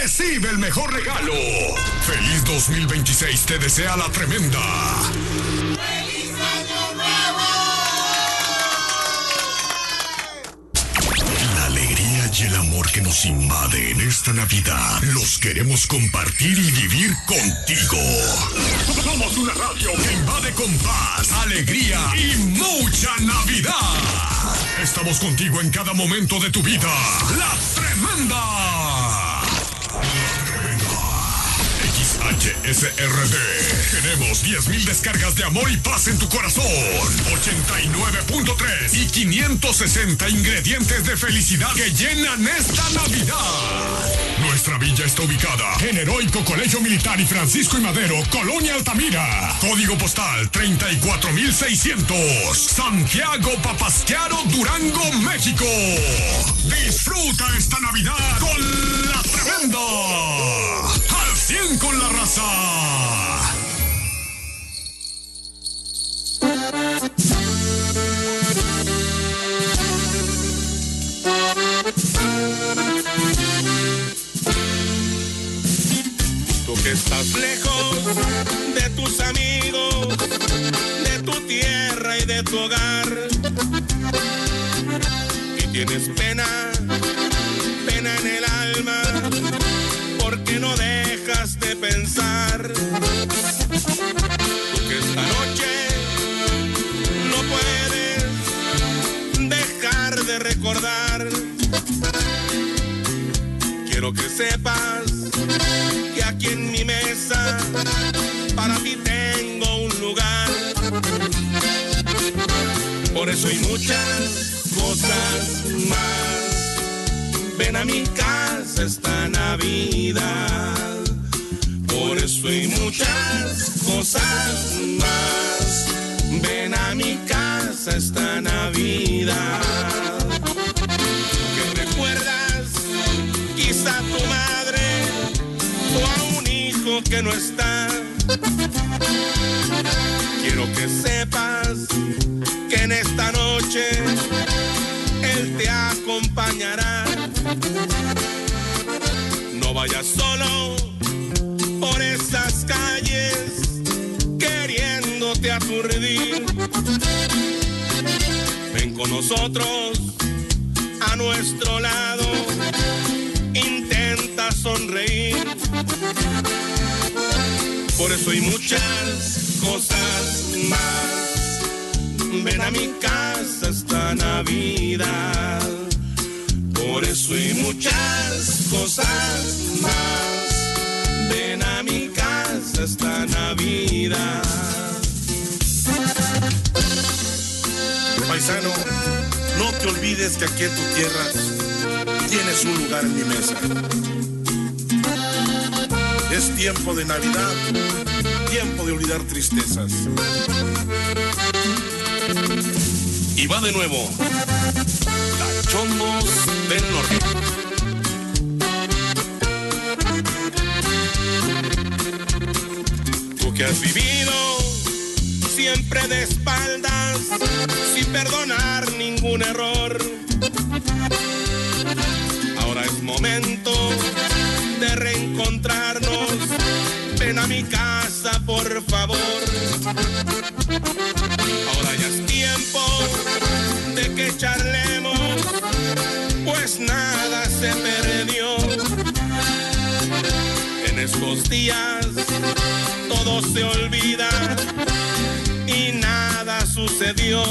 Recibe el mejor regalo. Feliz 2026 te desea La Tremenda. ¡Feliz Año Nuevo! La alegría y el amor que nos invade en esta Navidad los queremos compartir y vivir contigo. Somos una radio que invade con paz, alegría y mucha Navidad. Estamos contigo en cada momento de tu vida. La Tremenda. XHSRD. Tenemos 10,000 descargas de amor y paz en tu corazón. 89.3 y 560 ingredientes de felicidad que llenan esta Navidad. Nuestra villa está ubicada en Heroico Colegio Militar y Francisco y Madero, Colonia Altamira. Código postal 34,600. Santiago Papasquiaro, Durango, México. Disfruta esta Navidad con La Tremenda. Al 100 con la raza. Tú que estás lejos de tus amigos, de tu tierra y de tu hogar, y tienes pena en el alma, porque no dejas de pensar. Tú que esta noche no puedes dejar de recordar. Quiero que sepas que aquí en mi mesa para ti tengo un lugar. Por eso hay muchas cosas más. Ven a mi casa esta Navidad. Por eso hay muchas cosas más. Ven a mi casa esta Navidad. Que recuerdas quizá a tu madre o a un hijo que no está. Quiero que sepas que en esta noche Él te acompañará. No vayas solo por esas calles queriéndote aturdir. Ven con nosotros a nuestro lado, intenta sonreír. Por eso hay muchas cosas más. Ven a mi casa esta Navidad. Por eso hay muchas cosas más. Ven a mi casa esta Navidad. Paisano, no te olvides que aquí en tu tierra tienes un lugar en mi mesa. Es tiempo de Navidad, tiempo de olvidar tristezas. Y va de nuevo, Cachondos del Norte. Tú que has vivido siempre de espaldas, sin perdonar ningún error. Ahora es momento de reencontrarnos. Ven a mi casa, por favor. Ahora ya es tiempo de que charlemos, pues nada se perdió. En estos días todo se olvida y nada sucedió.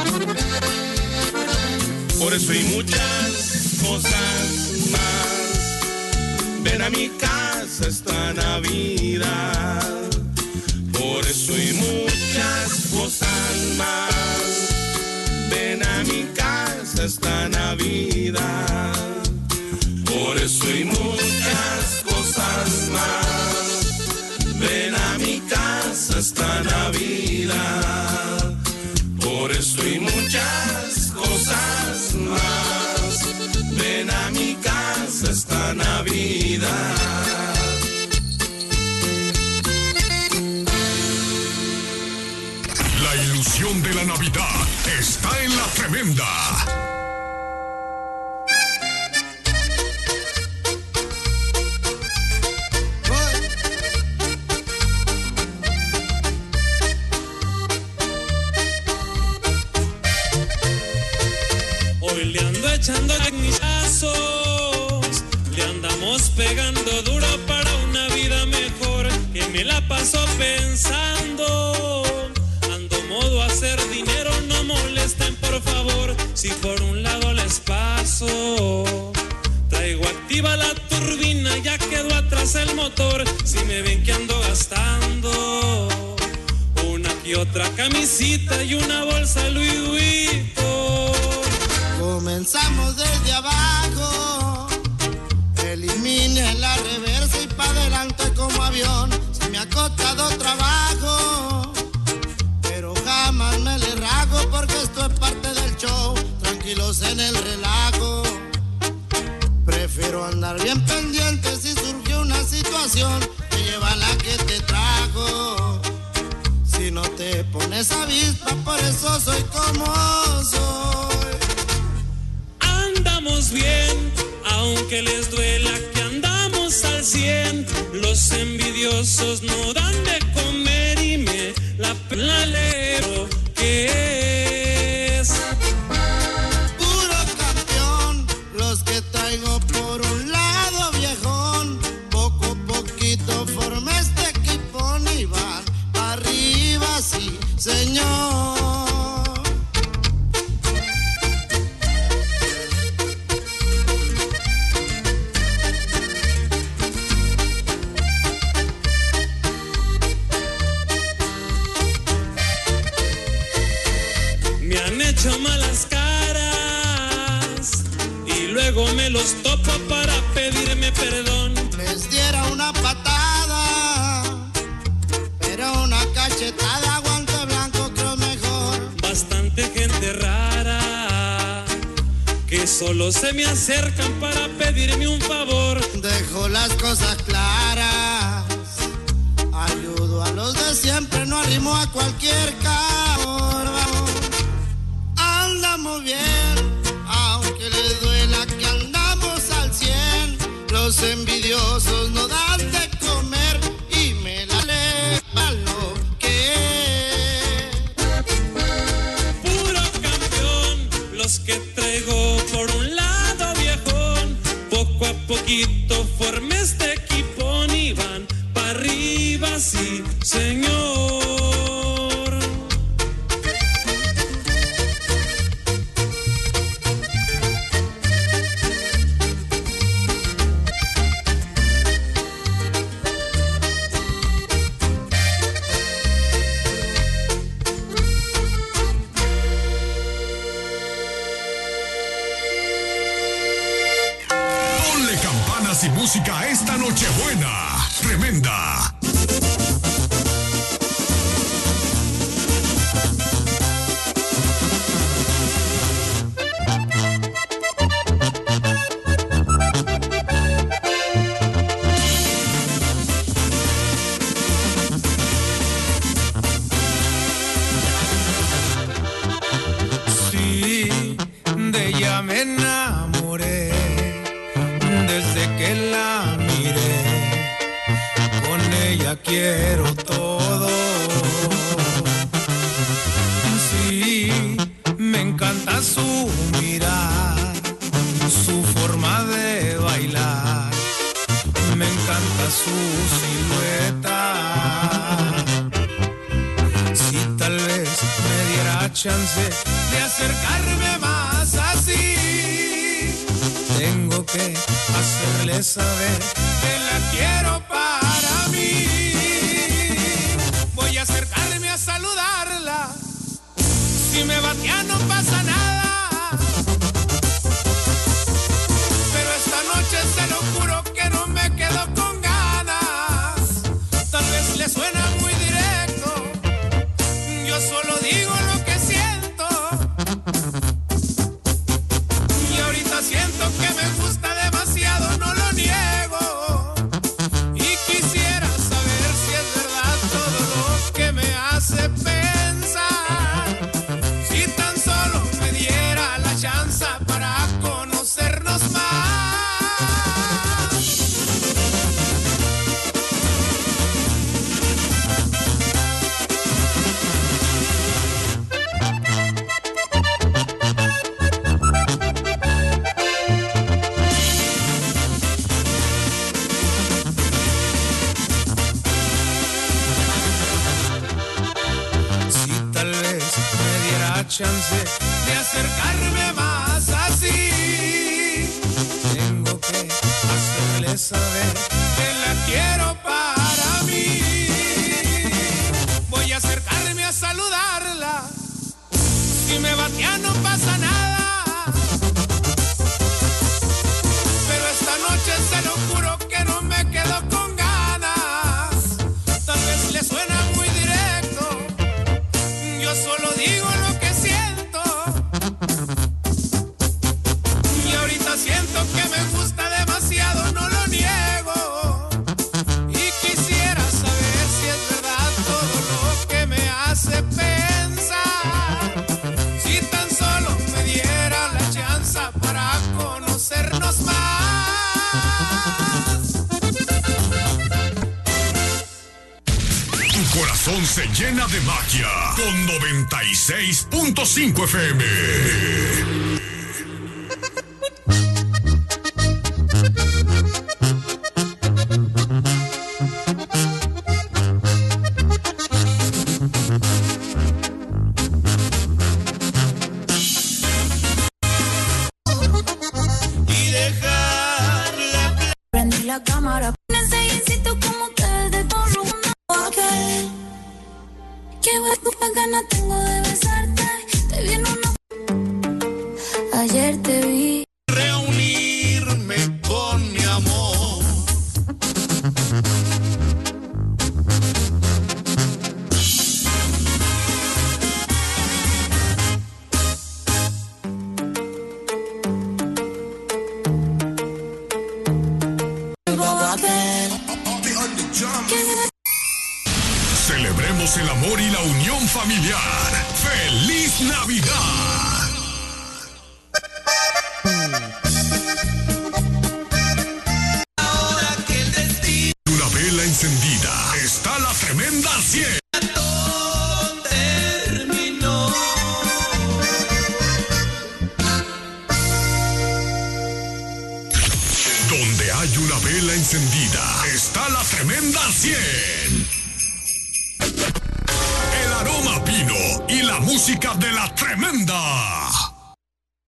Por eso hay muchas cosas más. Ven a mi casa esta Navidad. Por eso hay muchas cosas más. Ven a mi casa esta Navidad. Por eso hay muchas cosas más. Ven a mi casa esta Navidad. Por eso hay muchas cosas más. Ven a mi casa esta Navidad. La ilusión de la Navidad está en La Tremenda. echando guiñazos, le andamos pegando duro para una vida mejor, que me la paso pensando, ando modo a hacer dinero, no molesten por favor, si por un lado les paso, traigo activa la turbina, ya quedó atrás el motor, si me ven que ando gastando, una y otra camisita y una bolsa Louis Vuitton. Comenzamos desde abajo, elimine la reversa y pa' adelante como avión. Se me ha costado trabajo, pero jamás me le rajo porque esto es parte del show. Tranquilos en el relajo, prefiero andar bien pendiente si surge una situación que lleva la que te trajo. Si no te pones avispa, por eso soy como soy. Andamos bien, aunque les duela que andamos al 100. Los envidiosos no dan de comer y me la leo que es puro campeón, los que traigo por un lado viejón. Poco a poquito formé este equipón y van arriba, sí señor. Malas caras y luego me los topo para pedirme perdón. Les diera una patada, pero una cachetada, guante blanco creo mejor. Bastante gente rara que solo se me acercan para pedirme un favor. Dejo las cosas claras, ayudo a los de siempre, no arrimo a cualquier cabrón. Andamos bien, aunque les duela que andamos al 100. Los envidiosos no dan de comer y me la levan lo que es. Puro campeón, los que traigo por un lado viejón. Poco a poquito formé este equipón y van para arriba, sí señor. Y música esta Nochebuena. Tremenda. Sí, de ella me enamoré. Desde que la miré, con ella quiero todo. Sí, me encanta su mirar, su forma de bailar. Me encanta su silueta. Si tal vez me diera chance de acercarme más así, tengo que hacerle saber que la quiero para mí. Voy a acercarme a saludarla. Si me batea no pasa nada. Pero esta noche se lo juro que no me quedo con ganas. Tal vez le suena muy directo, yo solo digo lo que siento. Y ahorita siento que me gusta demasiado, no lo niego. Y quisiera saber si es verdad todo lo que me hace pensar. Si tan solo me diera que me gusta demasiado, no lo niego. Y quisiera saber si es verdad todo lo que me hace pensar. Si tan solo me diera la chance para conocernos más. Tu corazón se llena de magia con 96.5 FM. Y dejarla. Prendí la cámara, necesito como te de todo una aquel. Qué buena gana tengo de besarte. Te vi en una. Ayer te vi. Reunirme con mi amor. Celebremos el amor y la unión familiar. ¡Feliz Navidad! Ahora que el destino Una vela encendida. Está la tremenda 100. terminó. Donde hay una vela encendida, está la tremenda 100. El aroma vino y la música de la tremenda.